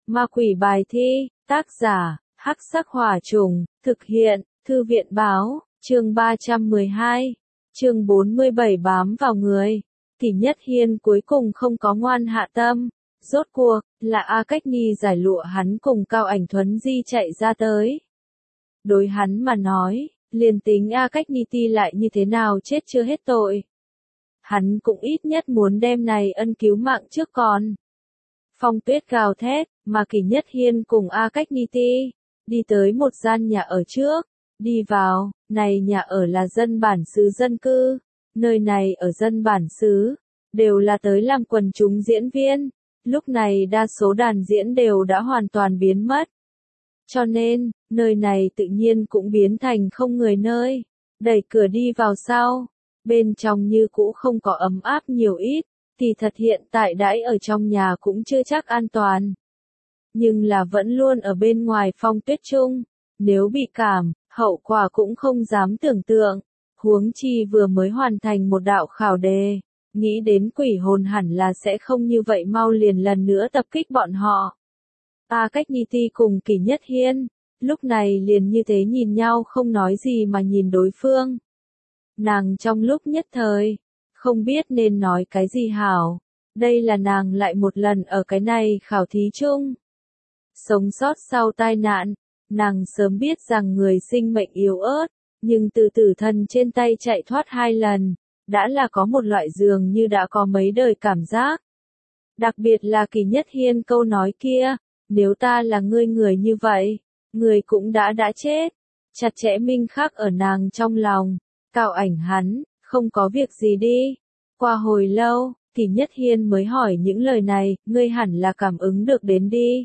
Ma quỷ bài thi, tác giả, Hắc Sắc Hỏa Trùng, thực hiện, Thư viện báo, chương 312, chương 47 bám vào người. Kỷ Nhất Hiên cuối cùng không có ngoan hạ tâm, rốt cuộc, là A Cách Nhi giải lụa hắn cùng Cao Ảnh Thuấn Di chạy ra tới. Đối hắn mà nói, liền tính A Cách Nhi ti lại như thế nào chết chưa hết tội. Hắn cũng ít nhất muốn đem này ân cứu mạng trước còn. Phong Tuyết gào thét, mà Kỷ Nhất Hiên cùng A Cách Nhi ti, đi tới một gian nhà ở trước, đi vào, này nhà ở là dân bản xứ dân cư, nơi này ở dân bản xứ, đều là tới làm quần chúng diễn viên, lúc này đa số đàn diễn đều đã hoàn toàn biến mất. Cho nên, nơi này tự nhiên cũng biến thành không người nơi, đẩy cửa đi vào sau, bên trong như cũ không có ấm áp nhiều ít, thì thật hiện tại đãi ở trong nhà cũng chưa chắc an toàn. Nhưng là vẫn luôn ở bên ngoài Phong Tuyết chung, nếu bị cảm, hậu quả cũng không dám tưởng tượng, huống chi vừa mới hoàn thành một đạo khảo đề, nghĩ đến quỷ hồn hẳn là sẽ không như vậy mau liền lần nữa tập kích bọn họ. A Cách Nhi ti cùng Kỷ Nhất Hiên, lúc này liền như thế nhìn nhau không nói gì mà nhìn đối phương. Nàng trong lúc nhất thời, không biết nên nói cái gì hảo, đây là nàng lại một lần ở cái này khảo thí chung. Sống sót sau tai nạn, nàng sớm biết rằng người sinh mệnh yếu ớt, nhưng từ tử thần trên tay chạy thoát 2 lần, đã là có một loại dường như đã có mấy đời cảm giác. Đặc biệt là Kỷ Nhất Hiên câu nói kia, nếu ta là ngươi người như vậy, người cũng đã chết, chặt chẽ minh khắc ở nàng trong lòng. Cao Ảnh hắn, không có việc gì đi. Qua hồi lâu, Kỷ Nhất Hiên mới hỏi những lời này, ngươi hẳn là cảm ứng được đến đi.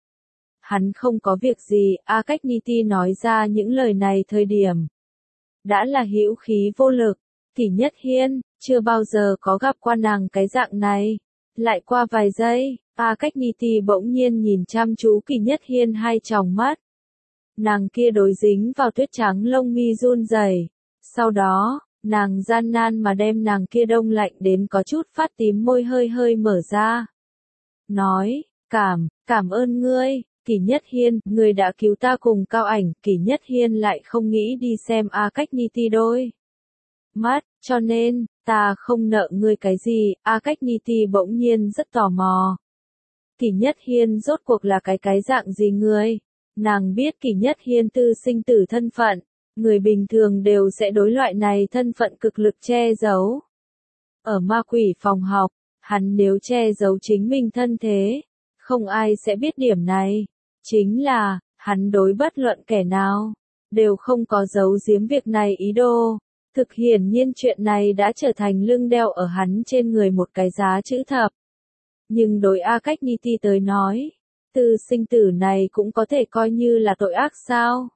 Hắn không có việc gì, A Cách Nhi ti nói ra những lời này thời điểm. Đã là hữu khí vô lực, Kỷ Nhất Hiên, chưa bao giờ có gặp qua nàng cái dạng này. Lại qua vài giây, A Cách Nhi ti bỗng nhiên nhìn chăm chú Kỷ Nhất Hiên hai tròng mắt. Nàng kia đối dính vào tuyết trắng lông mi run rẩy. Sau đó, nàng gian nan mà đem nàng kia đông lạnh đến có chút phát tím môi hơi hơi mở ra. Nói, cảm ơn ngươi, Kỷ Nhất Hiên, ngươi đã cứu ta cùng Cao Ảnh. Kỷ Nhất Hiên lại không nghĩ đi xem A Cách Nhi ti đôi mắt, cho nên, ta không nợ ngươi cái gì. A Cách Nhi ti bỗng nhiên rất tò mò. Kỷ Nhất Hiên rốt cuộc là cái dạng gì người? Nàng biết Kỷ Nhất Hiên tư sinh tử thân phận. Người bình thường đều sẽ đối loại này thân phận cực lực che giấu. Ở ma quỷ phòng học, hắn nếu che giấu chính mình thân thế, không ai sẽ biết điểm này. Chính là, hắn đối bất luận kẻ nào, đều không có giấu giếm việc này ý đồ. Thực hiển nhiên chuyện này đã trở thành lưng đeo ở hắn trên người một cái giá chữ thập. Nhưng đối A Cách Nhi ti tới nói, tư sinh tử này cũng có thể coi như là tội ác sao?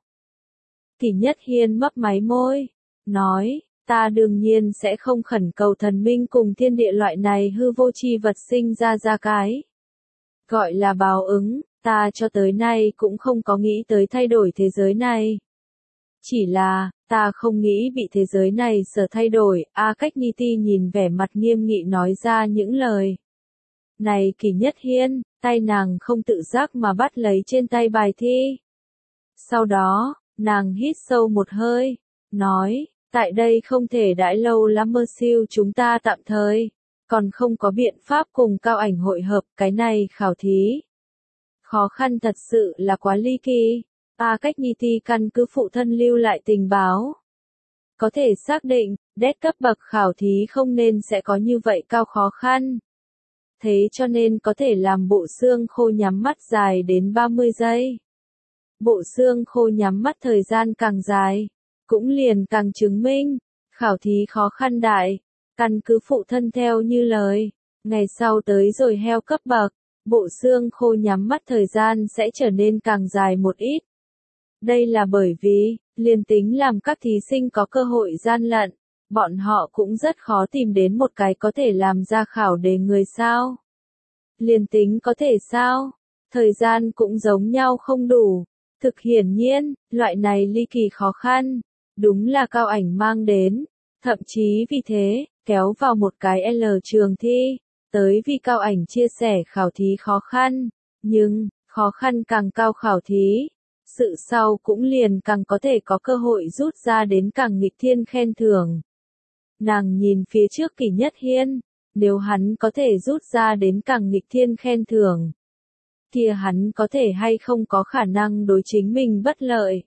Kỷ Nhất Hiên mấp máy môi, nói, ta đương nhiên sẽ không khẩn cầu thần minh cùng thiên địa loại này hư vô chi vật sinh ra cái. Gọi là báo ứng, ta cho tới nay cũng không có nghĩ tới thay đổi thế giới này. Chỉ là, ta không nghĩ bị thế giới này sở thay đổi. A Cách Nhi ti nhìn vẻ mặt nghiêm nghị nói ra những lời này. Kỷ Nhất Hiên, tay nàng không tự giác mà bắt lấy trên tay bài thi. Sau đó, nàng hít sâu một hơi, nói, tại đây không thể đãi lâu lắm mơ siêu chúng ta tạm thời, còn không có biện pháp cùng Cao Ảnh hội hợp cái này khảo thí. Khó khăn thật sự là quá ly kỳ. A Cách Nhi ti căn cứ phụ thân lưu lại tình báo. Có thể xác định, đét cấp bậc khảo thí không nên sẽ có như vậy cao khó khăn. Thế cho nên có thể làm bộ xương khô nhắm mắt dài đến 30 giây. Bộ xương khô nhắm mắt thời gian càng dài, cũng liền càng chứng minh, khảo thí khó khăn đại. Căn cứ phụ thân theo như lời, ngày sau tới rồi heo cấp bậc, bộ xương khô nhắm mắt thời gian sẽ trở nên càng dài một ít. Đây là bởi vì, liền tính làm các thí sinh có cơ hội gian lận, bọn họ cũng rất khó tìm đến một cái có thể làm ra khảo đề người sao. Liền tính có thể sao, thời gian cũng giống nhau không đủ. Thực hiển nhiên, loại này ly kỳ khó khăn, đúng là Cao Ảnh mang đến, thậm chí vì thế, kéo vào một cái L trường thi, tới vì Cao Ảnh chia sẻ khảo thí khó khăn, nhưng, Khó khăn càng cao khảo thí, sự sau cũng liền càng có thể có cơ hội rút ra đến càng nghịch thiên khen thưởng. Nàng nhìn phía trước Kỷ Nhất Hiên, nếu hắn có thể rút ra đến càng nghịch thiên khen thưởng, kia hắn có thể hay không có khả năng đối chính mình bất lợi.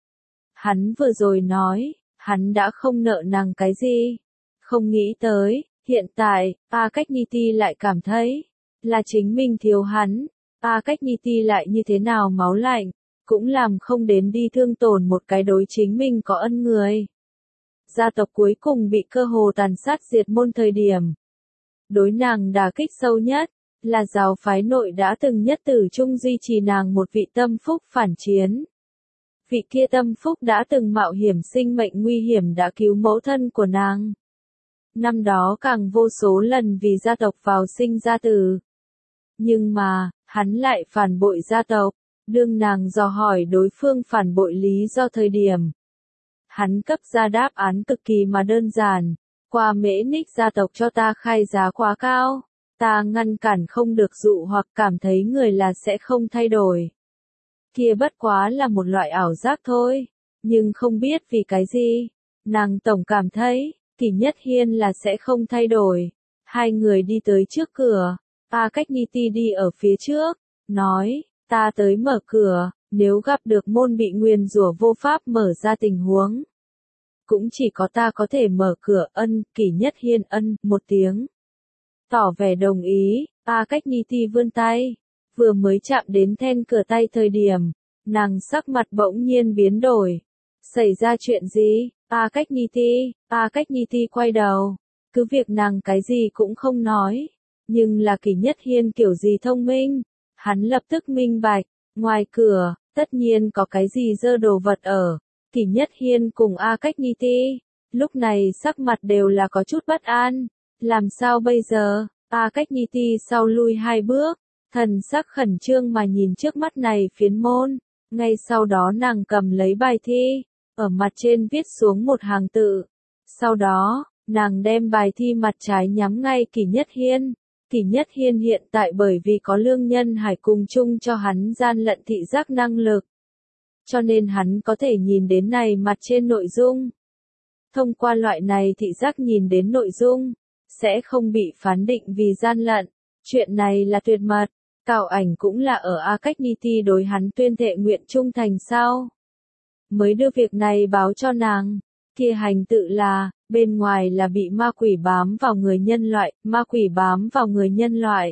Hắn vừa rồi nói, hắn đã không nợ nàng cái gì. Không nghĩ tới, hiện tại, A Cách Nhi Ti lại cảm thấy, là chính mình thiếu hắn. A Cách Nhi Ti lại như thế nào máu lạnh, cũng làm không đến đi thương tổn một cái đối chính mình có ân người. Gia tộc cuối cùng bị cơ hồ tàn sát diệt môn thời điểm. Đối nàng đả kích sâu nhất, là giáo phái nội đã từng nhất tử chung duy trì nàng một vị tâm phúc phản chiến. Vị kia tâm phúc đã từng mạo hiểm sinh mệnh nguy hiểm đã cứu mẫu thân của nàng. Năm đó càng vô số lần vì gia tộc vào sinh ra tử. Nhưng mà, hắn lại phản bội gia tộc, đương nàng dò hỏi đối phương phản bội lý do thời điểm. Hắn cấp ra đáp án cực kỳ mà đơn giản, qua Mễ Ních gia tộc cho ta khai giá quá cao, ta ngăn cản không được dụ hoặc cảm thấy người là sẽ không thay đổi. Kia bất quá là một loại ảo giác thôi, nhưng không biết vì cái gì, nàng tổng cảm thấy, Kỷ Nhất Hiên là sẽ không thay đổi. Hai người đi tới trước cửa, A Cách Nhi Ti đi ở phía trước, nói, ta tới mở cửa, nếu gặp được môn bị nguyền rủa vô pháp mở ra tình huống. Cũng chỉ có ta có thể mở cửa. Kỷ Nhất Hiên một tiếng. Tỏ vẻ đồng ý, A Cách Nhi Ti vươn tay, vừa mới chạm đến then cửa tay thời điểm, nàng sắc mặt bỗng nhiên biến đổi. Xảy ra chuyện gì? A Cách Nhi Ti quay đầu, cứ việc nàng cái gì cũng không nói, nhưng là Kỷ Nhất Hiên kiểu gì thông minh, hắn lập tức minh bạch, ngoài cửa, tất nhiên có cái gì dơ đồ vật ở. Kỷ Nhất Hiên cùng A Cách Nhi Ti, lúc này sắc mặt đều là có chút bất an, làm sao bây giờ? A Cách Nhi Ti sau lui hai bước, thần sắc khẩn trương mà nhìn trước mắt này phiến môn, ngay sau đó nàng cầm lấy bài thi, ở mặt trên viết xuống một hàng tự. Sau đó, nàng đem bài thi mặt trái nhắm ngay Kỷ Nhất Hiên. Kỷ Nhất Hiên hiện tại bởi vì có Lương Nhân Hải cùng chung cho hắn gian lận thị giác năng lực, cho nên hắn có thể nhìn đến này mặt trên nội dung. Thông qua loại này thị giác nhìn đến nội dung, sẽ không bị phán định vì gian lận. Chuyện này là tuyệt mật. Cao Ảnh cũng là ở A Cách Nhi Ti đối hắn tuyên thệ nguyện trung thành sau, mới đưa việc này báo cho nàng. Kia hành tự là, bên ngoài là bị ma quỷ bám vào người nhân loại, ma quỷ bám vào người nhân loại.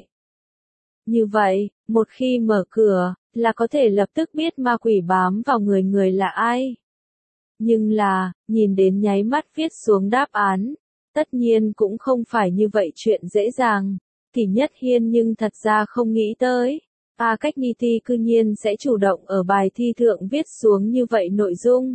Như vậy, một khi mở cửa, là có thể lập tức biết ma quỷ bám vào người là ai. Nhưng là, nhìn đến nháy mắt viết xuống đáp án, tất nhiên cũng không phải như vậy chuyện dễ dàng. Kỷ Nhất Hiên nhưng thật ra không nghĩ tới, A Cách Nhi Ti cư nhiên sẽ chủ động ở bài thi thượng viết xuống như vậy nội dung.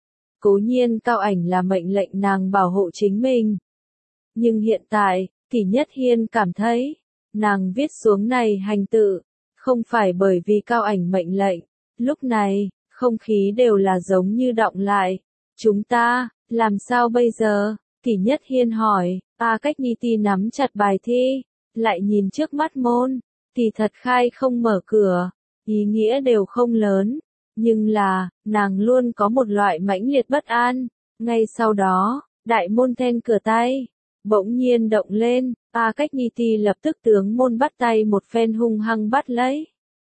Cố nhiên Cao Ảnh là mệnh lệnh nàng bảo hộ chính mình. Nhưng hiện tại, Kỷ Nhất Hiên cảm thấy, nàng viết xuống này hành tự, không phải bởi vì Cao Ảnh mệnh lệnh. Lúc này, không khí đều là giống như đọng lại. Chúng ta, làm sao bây giờ? Kỷ Nhất Hiên hỏi. A Cách Nhi Ti nắm chặt bài thi, lại nhìn trước mắt môn, thì thật khai không mở cửa, ý nghĩa đều không lớn, nhưng là, nàng luôn có một loại mãnh liệt bất an. Ngay sau đó, đại môn then cửa tay, bỗng nhiên động lên, A Cách Nhi Ti lập tức tướng môn bắt tay một phen hung hăng bắt lấy.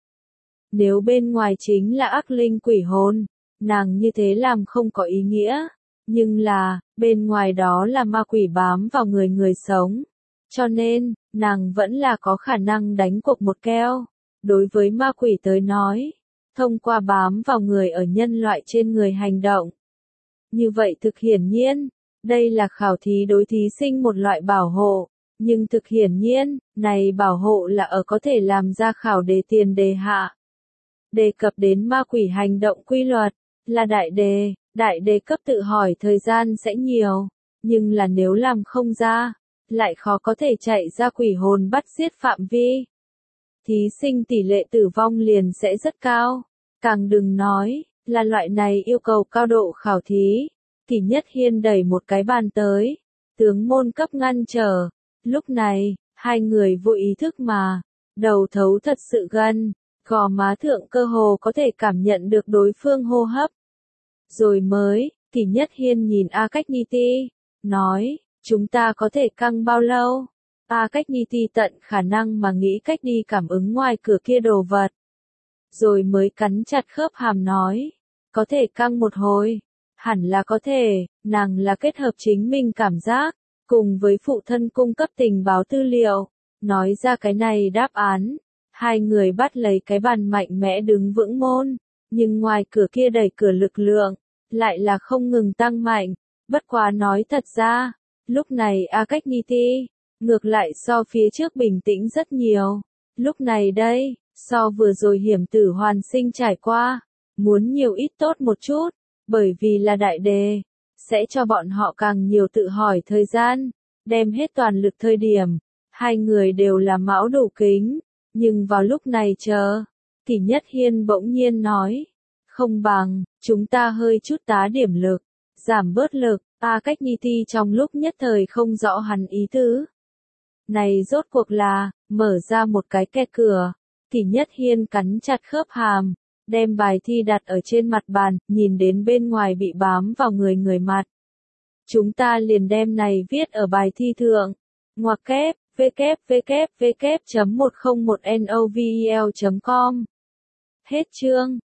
Nếu bên ngoài chính là ác linh quỷ hồn, nàng như thế làm không có ý nghĩa, nhưng là, bên ngoài đó là ma quỷ bám vào người sống. Cho nên, nàng vẫn là có khả năng đánh cuộc một keo. Đối với ma quỷ tới nói, thông qua bám vào người ở nhân loại trên người hành động. Như vậy thực hiển nhiên, đây là khảo thí đối thí sinh một loại bảo hộ, nhưng thực hiển nhiên, này bảo hộ là ở có thể làm ra khảo đề tiền đề hạ. Đề cập đến ma quỷ hành động quy luật, là đại đề cấp tự hỏi thời gian sẽ nhiều, nhưng là nếu làm không ra, lại khó có thể chạy ra quỷ hồn bắt giết phạm vi. Thí sinh tỷ lệ tử vong liền sẽ rất cao, càng đừng nói, là loại này yêu cầu cao độ khảo thí. Kỷ Nhất Hiên đẩy một cái bàn tới, tướng môn cấp ngăn trở. Lúc này, hai người vô ý thức mà, đầu thấu thật sự gần, Gò má thượng cơ hồ có thể cảm nhận được đối phương hô hấp. Rồi mới, thì Nhất Hiên nhìn A Cách Ni Ti, nói, chúng ta có thể căng bao lâu? A Cách Ni Ti tận khả năng mà nghĩ cách đi cảm ứng ngoài cửa kia đồ vật. Rồi mới cắn chặt khớp hàm nói, có thể căng một hồi. Hẳn là có thể, nàng là kết hợp chính mình cảm giác, cùng với phụ thân cung cấp tình báo tư liệu. Nói ra cái này đáp án, hai người bắt lấy cái bàn mạnh mẽ đứng vững môn, nhưng ngoài cửa kia đẩy cửa lực lượng, lại là không ngừng tăng mạnh. Bất quá nói thật ra, lúc này A Cách Ni Ti, ngược lại so phía trước bình tĩnh rất nhiều. Lúc này đây, so vừa rồi hiểm tử hoàn sinh trải qua, muốn nhiều ít tốt một chút, bởi vì là đại đề, sẽ cho bọn họ càng nhiều tự hỏi thời gian, đem hết toàn lực thời điểm. Hai người đều là mão đủ kính, nhưng vào lúc này chờ, thì Nhất Hiên bỗng nhiên nói, không bằng, chúng ta hơi chút tá điểm lực, giảm bớt lực. A Cách Ni Ti trong lúc nhất thời không rõ hắn ý tứ. Này rốt cuộc là, mở ra một cái ke cửa, thì Nhất Hiên cắn chặt khớp hàm, đem bài thi đặt ở trên mặt bàn, nhìn đến bên ngoài bị bám vào người mặt. Chúng ta liền đem này viết ở bài thi thượng, ngoặc kép, www.101novel.com. Hết chương.